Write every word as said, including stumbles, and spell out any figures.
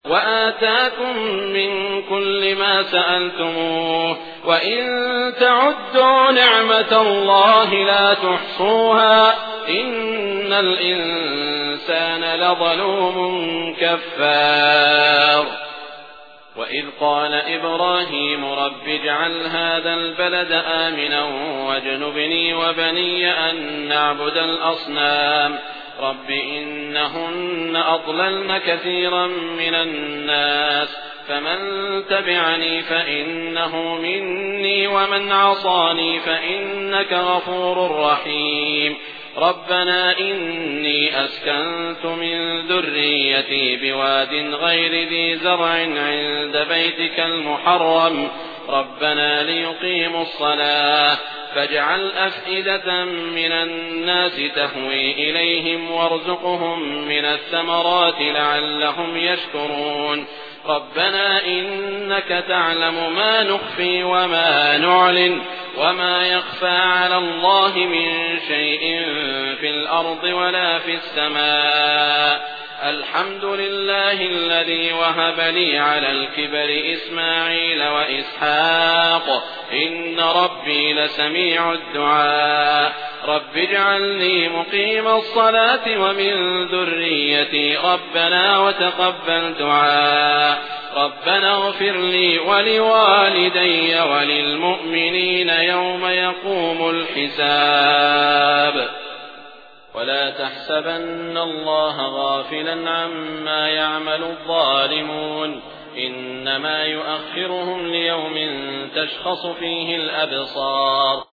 وآتاكم من كل ما سألتموه وإن تعدوا نعمة الله لا تحصوها إن الإنسان لظلوم كفار. وإذ قال إبراهيم رب اجعل هذا البلد آمنا واجنبني وبني أن نعبد الأصنام رب إنهن أضللن كثيرا من الناس فمن تبعني فإنه مني ومن عصاني فإنك غفور رحيم. ربنا إني أسكنت من ذريتي بواد غير ذي زرع عند بيتك المحرم ربنا ليقيموا الصلاة فاجعل أفئدة من الناس تهوي إليهم وارزقهم من الثمرات لعلهم يشكرون. ربنا إنك تعلم ما نخفي وما نعلن وما يخفى على الله من شيء في الأرض ولا في السماء. الحمد لله الذي وهب لي على الكبر إسماعيل وإسحاق إن ربي لسميع الدعاء. رب اجعلني مقيم الصلاة ومن ذريتي ربنا وتقبل دعاء. ربنا اغفر لي ولوالدي وللمؤمنين يوم يقوم الحساب. ولا تحسبن الله غافلا عما يعمل الظالمون إنما يؤخرهم ليوم تشخص فيه الأبصار.